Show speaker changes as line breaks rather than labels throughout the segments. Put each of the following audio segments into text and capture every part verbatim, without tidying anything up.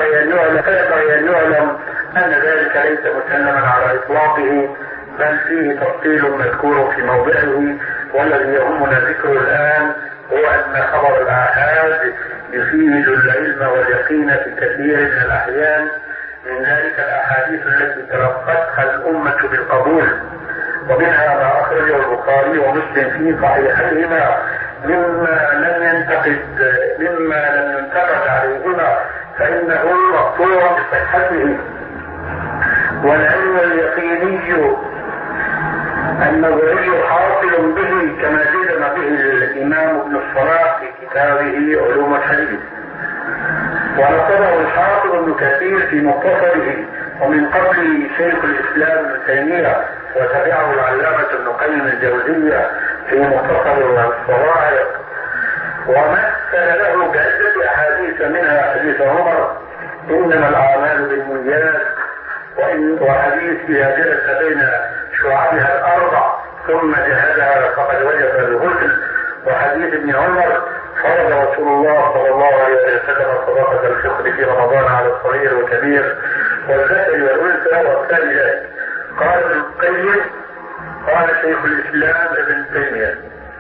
فينبغي أن يعلم فينبغي أن يعلم أن ذلك ليس مسلما على إطلاقه، بل فيه تفصيل مذكور في موضعه. والذي يهمنا ذكره الآن هو أن خبر الآحاد يفيد العلم واليقين في كثير من الأحيان، من ذلك الأحاديث التي تلقتها الأمة بالقبول، ومنها ما أخرجه البخاري ومسلم في صحيحيهما مما لم ينتقد مما لم ينتقد عليهما فإنه مقطوع بصحته. والعلم اليقيني النظري حاصل به كما جزم به الإمام ابن الصلاح في كتابه علوم الحديث، ونقله الحافظ ابن كثير في مختصره، ومن قبل شيخ الإسلام ابن تيمية، وتبعه العلامة ابن قيم الجوزية في مختصر الصواعق، ومثل له بعدة أحاديث منها حديث عمر إنما الأعمال بالنيات، وحديث إذا جلس بين شعابها الأربع ثم جهدها فقد وجب الغسل، وحديث ابن عمر فرض رسول الله صلى الله عليه وسلم صدقة الفطر في رمضان على الصغير والكبير والذكر والأنثى وأمثال ذلك. قال ابن القيم قال شيخ الإسلام ابن تيمية.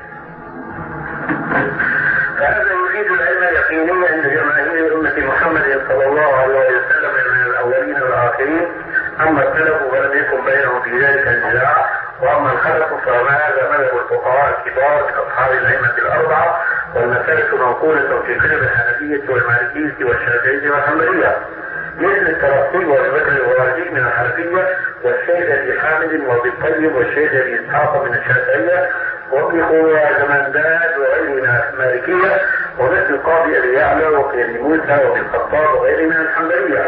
فهذا يفيد العلم اليقيني عند جماهير أمة محمد صلى الله عليه وسلم من الأولين والآخرين. أما السلف فلم يكن بينهم في ذلك النزاع، وأما الخلف فهذا مذهب الفقهاء الكبار كأصحاب الأئمة الأربعة، والمسألة منقولة في كتب الحنفية والمالكية والشافعية والحنبلية، مثل الترقي والذكر الوالدي من الحنفية، والشيخ أبي حامد وابي الطيب والشيخ أبي إسحاق من الشافعية، وابن خوازمنداد وغيره من المالكية، ومثل قاضي أبي يعلى وقيل موسى وابن الخطاب وغيره من الحنبلية،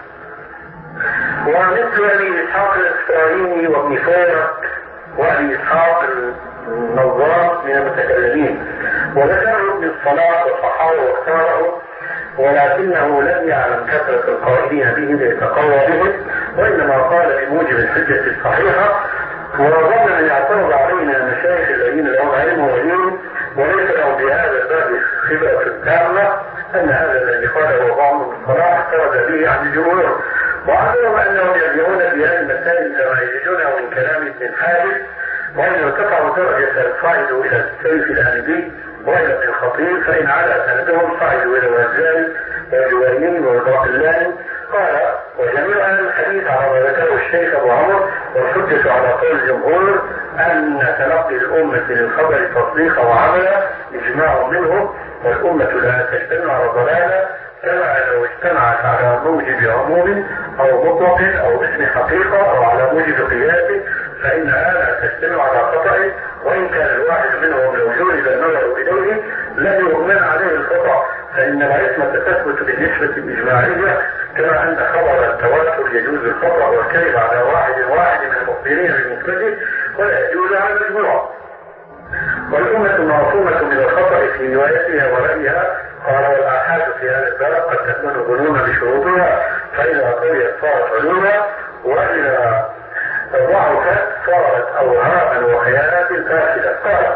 ومثل أبي إسحاق الإسرائيلي وابن فارق وأبي إسحاق النظار من المتكلمين. وذكره ابن الصلاح وصححه واختاره، ولكنه لم يعلم كثرة القائلين به ليتقوى به، وإنما قال بموجب الحجة الصحيحة. وظن أن يعترض علينا المشايخ الذين لهم علم ودين وليس لهم بهذا الباب خبرة تامة أن هذا الذي قاله بعض ابن الصلاح اعترض به عن الجمهور، وعلموا أنهم يرجعون في هذه المسائل كما يجدونه من كلام ابن الحارث، وإن ارتفعوا درجة الصعدوا إلى السيف الأنبي وإلى ابن الخطيب، فإن على سندهم صعدوا إلى الوزاري والجويني والباقلاني. قال وجميع أهل الحديث على ما ذكره الشيخ أبو عمر، والحجة على قول الجمهور أن تلقي الأمة للخبر تصديقا وعملا إجماع منه، والأمة لا تجتمع على ضلالة، كما لو اجتمعت على موجب عموم أو مطلق أو اسم حقيقة أو على موجب قياس فإنها لا تجتمع على خطأ، وإن كان الواحد منهم لو جلد النظر إليه لم يؤمن عليه الخطأ، فإن العصمة تثبت بالنسبة الإجماعية، كما أن خبر التواتر يجوز الخطأ والكذب على واحد واحد من المخبرين بنسبته ولا يجوز على المجموع. والأمة معصومة من الخطأ في روايتها ورأيها. قال والآحاد في هذا الباب قد تكون ظنونا بشروطها، فإذا قويت صارت علوما، وإذا ضعفت صارت أوهاما وخيانات فاسدة. قال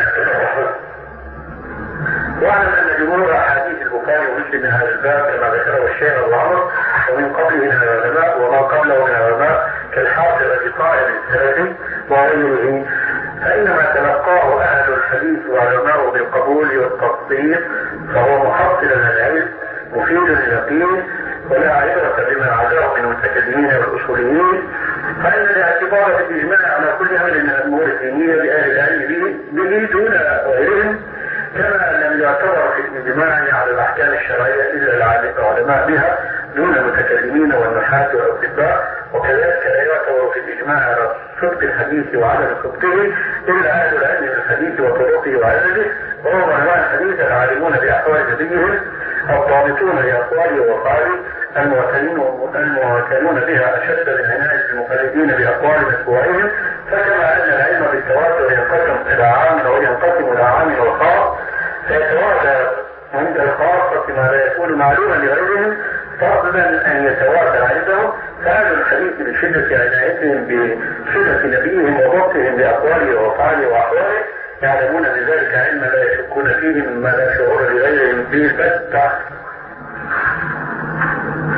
واعلم أن جمهور أحاديث البخاري ومسلم من هذا الباب كما ذكره الشيخ أبو عمر ومن قبله من العلماء وما قبله من العلماء كالحافظ بقائل السلفي وغيره، فإنما تلقاه أهل الحديث وعلماء بالقبول والتصديق، فهو محصل للعلم مفيد لليقين، ولا عبرة بما عداه من المتكلمين والأصوليين، فإن الاعتبار بالإجماع على كل أمر من الأمور الدينية لأهل العلم به دون غيرهم، كما لم يعتبر في الإجماع على الأحكام الشرعية إلا العلماء بها دون المتكلمين والنحاة والأطباء، وكذلك لا يعتبر في الإجماع على صدق الحديث وعدم صدقه إلا أهل العلم بالحديث وطرقه وعدده، وهم علماء الحديث العالمون بأحوال نبيهم الضابطون لأقواله وأفعاله المعتنون بها أشد من عناية المقلدين بأقوال متبوعهم. فكما أن العلم بالتواتر ينقسم إلى عام وينقسم إلى عام وخاص، فيتواتر عند الخاصة ما لا يكون معلوما لغيرهم فضلا أن يتواتر عندهم، فأهل الحديث بشدة عنايتهم بسنة نبيهم وضبطهم بأقواله وأفعاله وأحواله يعلمون بذلك علما لا يشكون فيه مما لا شعور لغيرهم به البتة.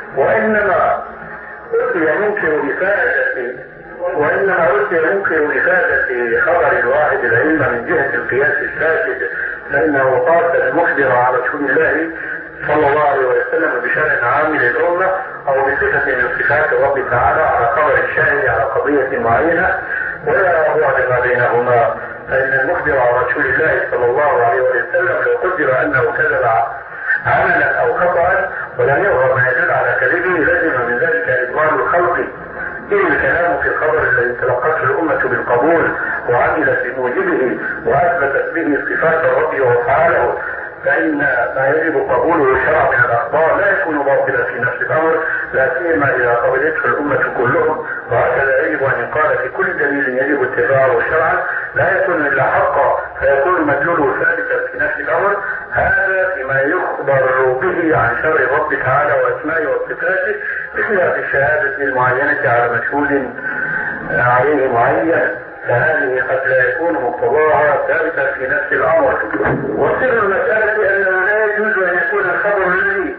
وإنما أتي منكر إفادة وإنما أتي منكر إفادة خبر الواحد العلم من جهة القياس الفاسد، فإنه قاس المخبر على رسول الله صلى الله عليه وسلم بشأن عام للأمة أو بصفة من صفات الله تعالى على خبر الشاهد على قضية معينة، ولا بعد ما بينهما. فإن المخبر على رسول الله صلى الله عليه وسلم لو قدر أنه كذب عملا أو خطأ ولم يظهر ما يدل على كذبه لزم من ذلك إضمار الخلق إن الكلام في الخبر الذي تلقته الأمة بالقبول وعملت بموجبه وأثبتت به صفات الرب وأفعاله، فإن ما يجب قبوله شرعا من الأخبار لا يكون باطلا في نفس الأمر، لا سيما إذا قبلته الأمة كلهم. وهكذا يجب أن يقال في كل دليل يجب اتباعه شرعا لا يكون إلا حقا فيكون مدلوله ثابتا في نفس الأمر. هذا فيما يخبر به عن شرع الرب تعالى وأسمائه وصفاته، بخلاف الشهادة المعينة على مشهود عليه معين، فهذه قد لا يكون مقتضاها ثابتا في نفس الأمر. وسر المسألة أنه لا يجوز أن يكون الخبر الذي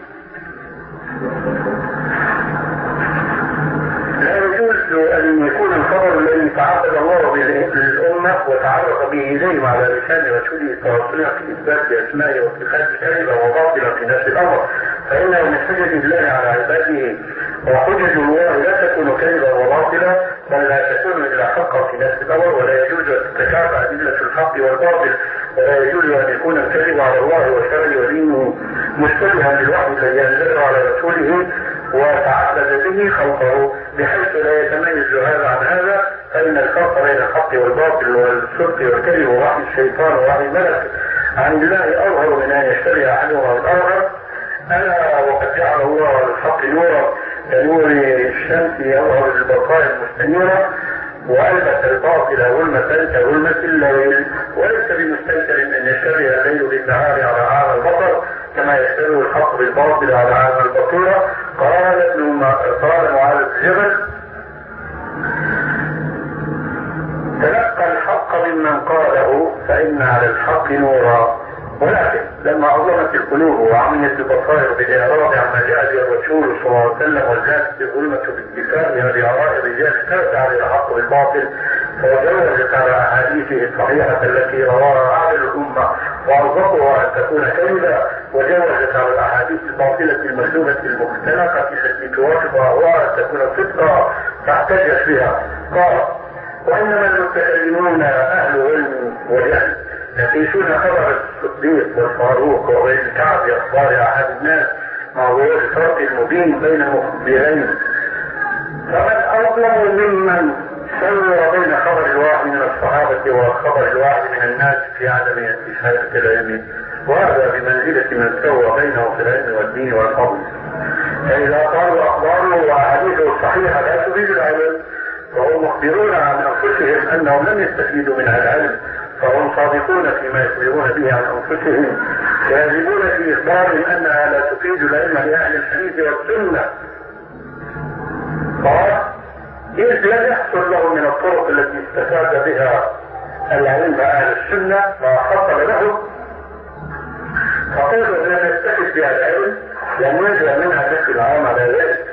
لا يجوز أن يكون الخبر الذي تعبد الله للأمة وتعرف به إليهم على لسان رسوله صلى الله عليه وسلم في إثبات أسمائه وصفاته كذبا وباطلا في نفس الأمر، فإنه من حجج الله على عباده، وحجج الله لا تكون كذبا وباطلا بل لا تكون إلا حقا في نفس الأمر، ولا يجوز أن تتكافأ أدلة الحق والباطل، ولا يجوز أن يكون الكذب على الله وشرعه ودينه مشتبها بالوحي الذي أنزله على رسوله وتعبد به خلقه، بحيث لا يتميز هذا عن هذا. فإن الفرق بين الحق والباطل والصدق والكذب ووحي الشيطان ووحي الملك عن الله أظهر من أن يشتري أحدهما الآخر. ألا وقد جعل الله للحق نورا كنور الشمس يظهر بالبقايا المستنيرة، وألبس الباطل ظلمة كظلمة الليل، وليس بمستنكر أن يشتري الليل بالنهار على أعمى البصر كما يشتري الحق بالباطل على أعمى البصيرة. قال ابن قال معاذ بن جبل: تلقى الحق ممن قاله فإن على الحق نورا. ولكن لما أظلمت القلوب وعميت البصائر بالإعراض عما جاء به الرسول صلى الله عليه وسلم وزادت الظلمة باتفاقها بآراء الرجال ترجع للحق بالباطل، فوجوزت على أحاديثه الصحيحة التي رواها أعلى الأمة وأرزقها أن تكون كذبا، وجوزت على الأحاديث الباطلة المسلوبة المختلقة التي توافق أهواء أن تكون صدقا فاحتجت بها. قال: وإنما المتكلمون أهل علم وجهل يقيسون خبر الصديق والفاروق وغير الكعب بأخبار أحد الناس مع ظهور الفرق المبين بين المخبرين، فمن أظلم ممن سوى بين خبر الواحد من الصحابة وخبر الواحد من الناس في عدم شهادة العلم، وهذا بمنزلة من سوى بينه في العلم والدين والفضل. فإذا قالوا أخباره وأحاديثه الصحيحة لا تفيد العلم، وهم مخبرون عن أنفسهم أنهم لم يستفيدوا منها العلم، فهم صادقون فيما يخبرون به عن أنفسهم، كاذبون في إخبارهم أنها لا تفيد العلم لأهل الحديث والسنة. قال: إذ لم يحصل له من الطرق التي استفاد بها العلم أهل السنة ما حصل له، فقالوا لم يستفد بها العلم لأن يجب منها نفس العام على ذلك،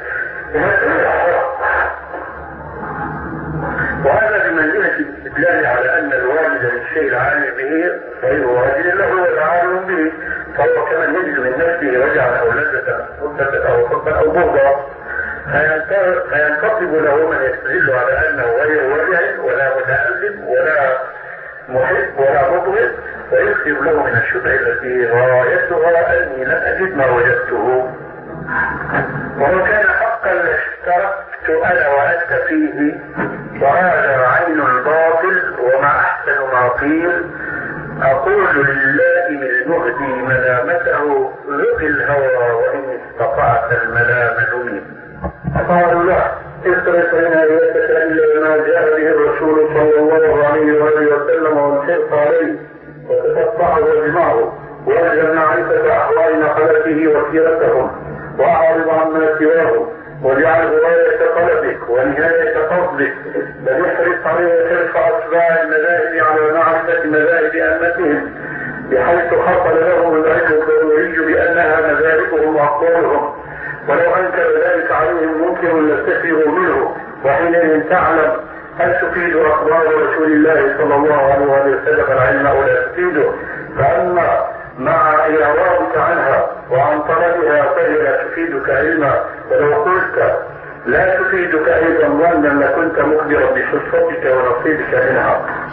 وهذا بمنزلة الاستدلال على أن الواجد للشيء العالم به غير واجد له والعالم به، فهو كمن يجد من نفسه وجعا أو لذة أو حبا أو بغضا، فينتقب له من يستدل على أنه غير واجد ولا متألم ولا محب ولا مبغض، ويكتب له من الشبه التي غايتها أني لم أجد ما وجدته. وإن كان حقا لاشتركت أنا وأنت فيه، وهذا عين الباطل وما أحسن ما قيل. أقول للائم المهدي ملامته ذق الهوى وإن استطعت الملام لمن. قال له: اصرف عنايتك إلى ما جاء به الرسول صلى الله عليه وآله وسلم وانشق عليه وتتبعه واجمعه، واجعل معرفة أحوال نقلته وسيرتهم، وأعرض عما سواه، واجعله غاية قلبك ونهاية قصدك، بل احرص عليه حرص أتباع المذاهب على معرفة مذاهب أئمتهم، بحيث حصل لهم العلم الضروري بأنها مذاهبهم وأقوالهم، ولو أنكر ذلك عليهم منكر لستفروا منه، وحينئذ تعلم هل تفيد أخبار رسول الله صلى الله عليه وسلم العلم أو لا تفيده. فأما مع إعراضك عنها وعن طلبها فهي لا تفيدك علما، ولو قلت لا تفيدك أيضا ظنا لكنت مخبرا بصفتك ونصيبك منها.